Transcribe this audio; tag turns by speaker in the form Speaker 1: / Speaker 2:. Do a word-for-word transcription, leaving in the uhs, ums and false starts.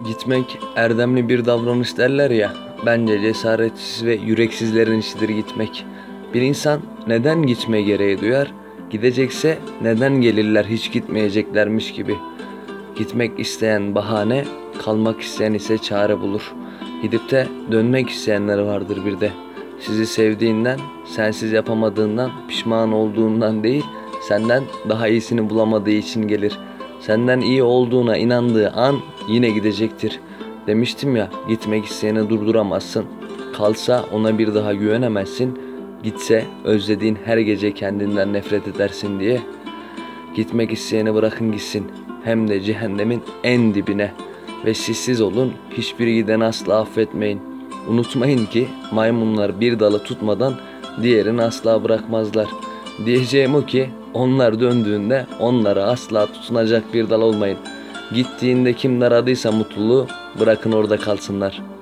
Speaker 1: Gitmek erdemli bir davranış derler ya, bence cesaretsiz ve yüreksizlerin işidir gitmek. Bir insan neden gitme gereği duyar? Gidecekse neden gelirler hiç gitmeyeceklermiş gibi. Gitmek isteyen bahane, kalmak isteyen ise çare bulur. Gidip de dönmek isteyenler vardır bir de. Sizi sevdiğinden, sensiz yapamadığından, pişman olduğundan değil, senden daha iyisini bulamadığı için gelir. Senden iyi olduğuna inandığı an yine gidecektir. Demiştim ya, gitmek isteyeni durduramazsın. Kalsa ona bir daha güvenemezsin. Gitse özlediğin her gece kendinden nefret edersin diye. Gitmek isteyeni bırakın gitsin. Hem de cehennemin en dibine. Ve sessiz olun, hiçbir gideni asla affetmeyin. Unutmayın ki maymunlar bir dalı tutmadan diğerini asla bırakmazlar. Diyeceğim o ki onlar döndüğünde onlara asla tutunacak bir dal olmayın. Gittiğinde kim aradıysa mutluluğu bırakın orada kalsınlar.